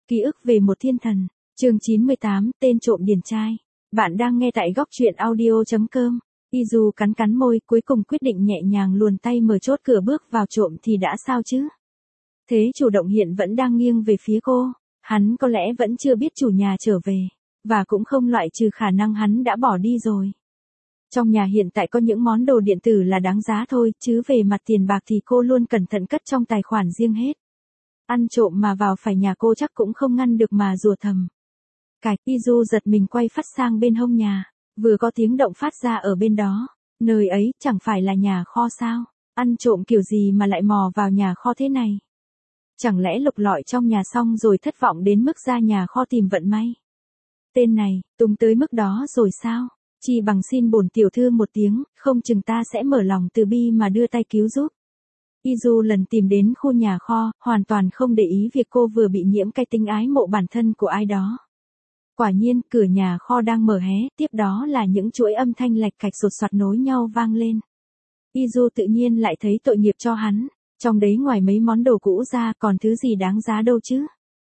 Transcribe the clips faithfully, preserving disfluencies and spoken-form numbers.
Ký ức về một thiên thần, chương chín mươi tám, tên trộm điển trai. Bạn đang nghe tại góc truyện audio chấm com. Izu cắn cắn môi, cuối cùng quyết định nhẹ nhàng luồn tay mở chốt cửa bước vào trộm thì đã sao chứ. Thế chủ động hiện vẫn đang nghiêng về phía cô, hắn có lẽ vẫn chưa biết chủ nhà trở về, và cũng không loại trừ khả năng hắn đã bỏ đi rồi. Trong nhà hiện tại có những món đồ điện tử là đáng giá thôi, chứ về mặt tiền bạc thì cô luôn cẩn thận cất trong tài khoản riêng hết. Ăn trộm mà vào phải nhà cô chắc cũng không ngăn được mà rủa thầm. Cạch, Izu giật mình quay phát sang bên hông nhà, vừa có tiếng động phát ra ở bên đó. Nơi ấy chẳng phải là nhà kho sao? Ăn trộm kiểu gì mà lại mò vào nhà kho thế này? Chẳng lẽ lục lọi trong nhà xong rồi thất vọng đến mức ra nhà kho tìm vận may? Tên này, tung tới mức đó rồi sao? Chỉ bằng xin bổn tiểu thư một tiếng, không chừng ta sẽ mở lòng từ bi mà đưa tay cứu giúp. Izu lần tìm đến khu nhà kho, hoàn toàn không để ý việc cô vừa bị nhiễm cái tính ái mộ bản thân của ai đó. Quả nhiên, cửa nhà kho đang mở hé, tiếp đó là những chuỗi âm thanh lạch cạch sột soạt nối nhau vang lên. Izu tự nhiên lại thấy tội nghiệp cho hắn, trong đấy ngoài mấy món đồ cũ ra còn thứ gì đáng giá đâu chứ.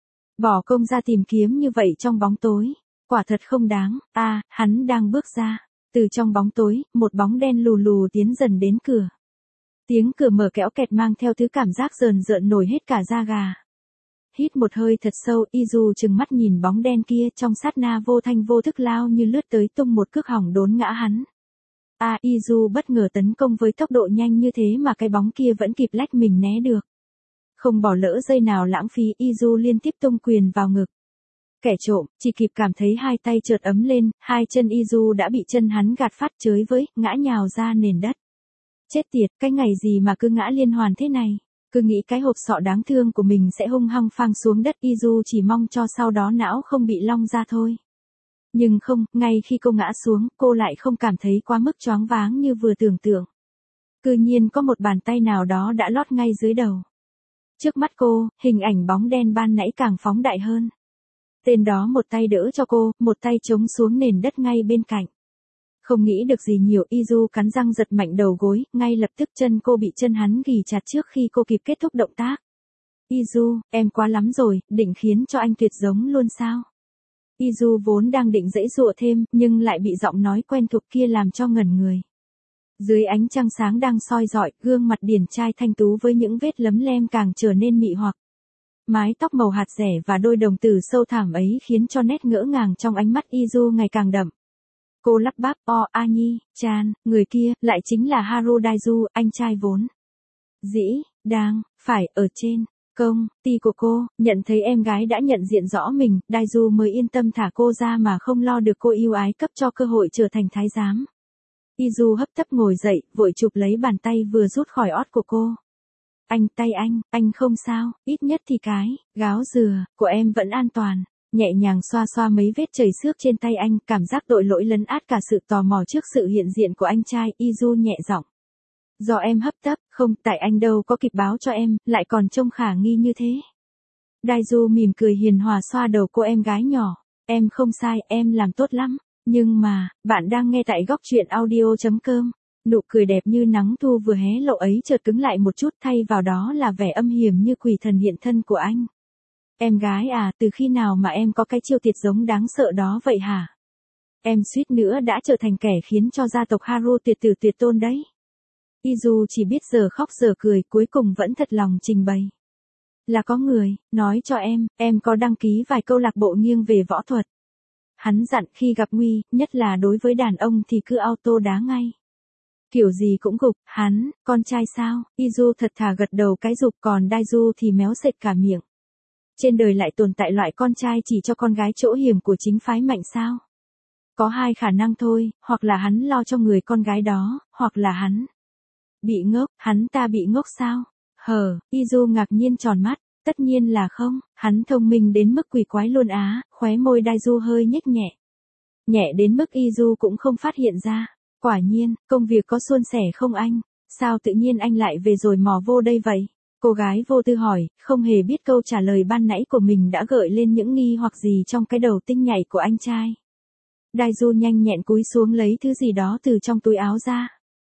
Bỏ công ra tìm kiếm như vậy trong bóng tối, quả thật không đáng. À, hắn đang bước ra, từ trong bóng tối, một bóng đen lù lù tiến dần đến cửa. Tiếng cửa mở kéo kẹt mang theo thứ cảm giác rờn rợn nổi hết cả da gà. Hít một hơi thật sâu, Izu trừng mắt nhìn bóng đen kia, trong sát na vô thanh vô thức lao như lướt tới tung một cước hỏng đốn ngã hắn. À, Izu bất ngờ tấn công với tốc độ nhanh như thế mà cái bóng kia vẫn kịp lách mình né được. Không bỏ lỡ giây nào lãng phí, Izu liên tiếp tung quyền vào ngực. Kẻ trộm, chỉ kịp cảm thấy hai tay chợt ấm lên, hai chân Izu đã bị chân hắn gạt phát chới với, ngã nhào ra nền đất. Chết tiệt, cái ngày gì mà cứ ngã liên hoàn thế này, cứ nghĩ cái hộp sọ đáng thương của mình sẽ hung hăng phang xuống đất. Izu chỉ mong cho sau đó não không bị long ra thôi. Nhưng không, ngay khi cô ngã xuống, cô lại không cảm thấy quá mức choáng váng như vừa tưởng tượng. Cứ nhiên có một bàn tay nào đó đã lót ngay dưới đầu. Trước mắt cô, hình ảnh bóng đen ban nãy càng phóng đại hơn. Tên đó một tay đỡ cho cô, một tay chống xuống nền đất ngay bên cạnh. Không nghĩ được gì nhiều, Izu cắn răng giật mạnh đầu gối, ngay lập tức chân cô bị chân hắn ghì chặt trước khi cô kịp kết thúc động tác. Izu, em quá lắm rồi, định khiến cho anh tuyệt giống luôn sao? Izu vốn đang định giãy giụa thêm, nhưng lại bị giọng nói quen thuộc kia làm cho ngẩn người. Dưới ánh trăng sáng đang soi rọi, gương mặt điển trai thanh tú với những vết lấm lem càng trở nên mị hoặc. Mái tóc màu hạt rẻ và đôi đồng tử sâu thẳm ấy khiến cho nét ngỡ ngàng trong ánh mắt Izu ngày càng đậm. Cô lắp bắp, o a nhi, chan, người kia, lại chính là Haru Daiju, anh trai vốn dĩ, đang, phải, ở trên, công ty của cô. Nhận thấy em gái đã nhận diện rõ mình, Daiju mới yên tâm thả cô ra mà không lo được cô yêu ái cấp cho cơ hội trở thành thái giám. Izu hấp tấp ngồi dậy, vội chụp lấy bàn tay vừa rút khỏi ót của cô. Anh, tay anh, anh không sao, ít nhất thì cái, gáo dừa, của em vẫn an toàn. Nhẹ nhàng xoa xoa mấy vết chảy xước trên tay anh, cảm giác tội lỗi lấn át cả sự tò mò trước sự hiện diện của anh trai. Izu nhẹ giọng. Do em hấp tấp, không, tại anh đâu có kịp báo cho em, lại còn trông khả nghi như thế. Daiju mỉm cười hiền hòa xoa đầu cô em gái nhỏ. Em không sai, em làm tốt lắm. Nhưng mà, bạn đang nghe tại góc truyện audio chấm com. Nụ cười đẹp như nắng thu vừa hé lộ ấy chợt cứng lại một chút, thay vào đó là vẻ âm hiểm như quỷ thần hiện thân của anh. Em gái à, từ khi nào mà em có cái chiêu tiệt giống đáng sợ đó vậy hả? Em suýt nữa đã trở thành kẻ khiến cho gia tộc Haru tuyệt tử tuyệt tôn đấy. Izu chỉ biết giờ khóc giờ cười, cuối cùng vẫn thật lòng trình bày. Là có người, nói cho em, em có đăng ký vài câu lạc bộ nghiêng về võ thuật. Hắn dặn khi gặp nguy, nhất là đối với đàn ông thì cứ auto đá ngay. Kiểu gì cũng gục, hắn, con trai sao? Izu thật thà gật đầu cái rụp, còn Daiju thì méo sệt cả miệng. Trên đời lại tồn tại loại con trai chỉ cho con gái chỗ hiểm của chính phái mạnh sao? Có hai khả năng thôi, hoặc là hắn lo cho người con gái đó, hoặc là hắn bị ngốc. Hắn ta bị ngốc sao? Hờ, Izu ngạc nhiên tròn mắt. Tất nhiên là không, hắn thông minh đến mức quỷ quái luôn á. Khóe môi Daiju hơi nhếch nhẹ. Nhẹ đến mức Izu cũng không phát hiện ra. Quả nhiên, công việc có suôn sẻ không anh? Sao tự nhiên anh lại về rồi mò vô đây vậy? Cô gái vô tư hỏi, không hề biết câu trả lời ban nãy của mình đã gợi lên những nghi hoặc gì trong cái đầu tinh nhạy của anh trai. Daiju nhanh nhẹn cúi xuống lấy thứ gì đó từ trong túi áo ra.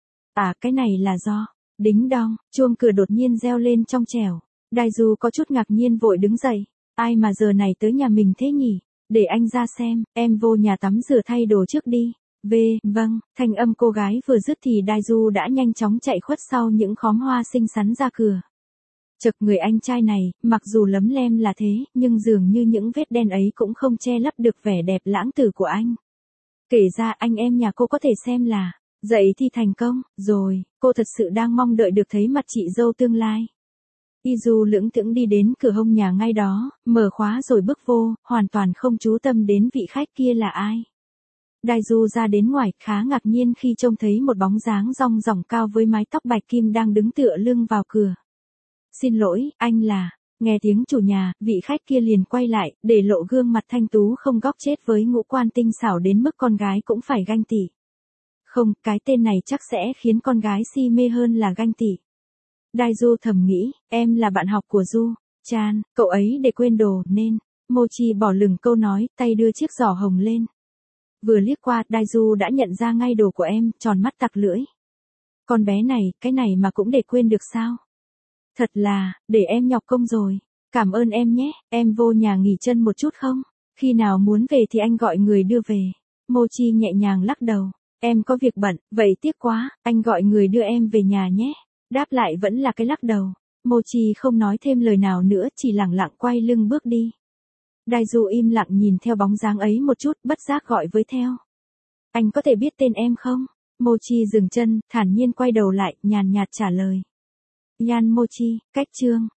À, cái này là do, đính đong, chuông cửa đột nhiên reo lên trong trẻo. Daiju có chút ngạc nhiên vội đứng dậy. ai mà giờ này tới nhà mình thế nhỉ? Để anh ra xem, em vô nhà tắm rửa thay đồ trước đi. V, vâng, thanh âm cô gái vừa dứt thì Daiju đã nhanh chóng chạy khuất sau những khóm hoa xinh xắn ra cửa. Chực, người anh trai này, mặc dù lấm lem là thế, nhưng dường như những vết đen ấy cũng không che lấp được vẻ đẹp lãng tử của anh. Kể ra anh em nhà cô có thể xem là, dậy thì thành công, rồi, cô thật sự đang mong đợi được thấy mặt chị dâu tương lai. Izu lững thững đi đến cửa hông nhà ngay đó, mở khóa rồi bước vô, hoàn toàn không chú tâm đến vị khách kia là ai. Daiju ra đến ngoài, khá ngạc nhiên khi trông thấy một bóng dáng rong ròng cao với mái tóc bạch kim đang đứng tựa lưng vào cửa. Xin lỗi, anh là... Nghe tiếng chủ nhà, vị khách kia liền quay lại, để lộ gương mặt thanh tú không góc chết với ngũ quan tinh xảo đến mức con gái cũng phải ganh tị. Không, cái tên này chắc sẽ khiến con gái si mê hơn là ganh tị. Daiju thầm nghĩ, em là bạn học của Du Chan, cậu ấy để quên đồ nên. Mochi bỏ lửng câu nói, tay đưa chiếc giỏ hồng lên. Vừa liếc qua, Daiju đã nhận ra ngay đồ của em, tròn mắt tặc lưỡi. Con bé này, cái này mà cũng để quên được sao? Thật là, để em nhọc công rồi. Cảm ơn em nhé, em vô nhà nghỉ chân một chút không? Khi nào muốn về thì anh gọi người đưa về. Mochi nhẹ nhàng lắc đầu. Em có việc bận, vậy tiếc quá, anh gọi người đưa em về nhà nhé. Đáp lại vẫn là cái lắc đầu. Mochi không nói thêm lời nào nữa, chỉ lẳng lặng quay lưng bước đi. Daiju im lặng nhìn theo bóng dáng ấy một chút, bất giác gọi với theo. Anh có thể biết tên em không? Mochi dừng chân, thản nhiên quay đầu lại, nhàn nhạt trả lời. Yan Mochi, cách chương.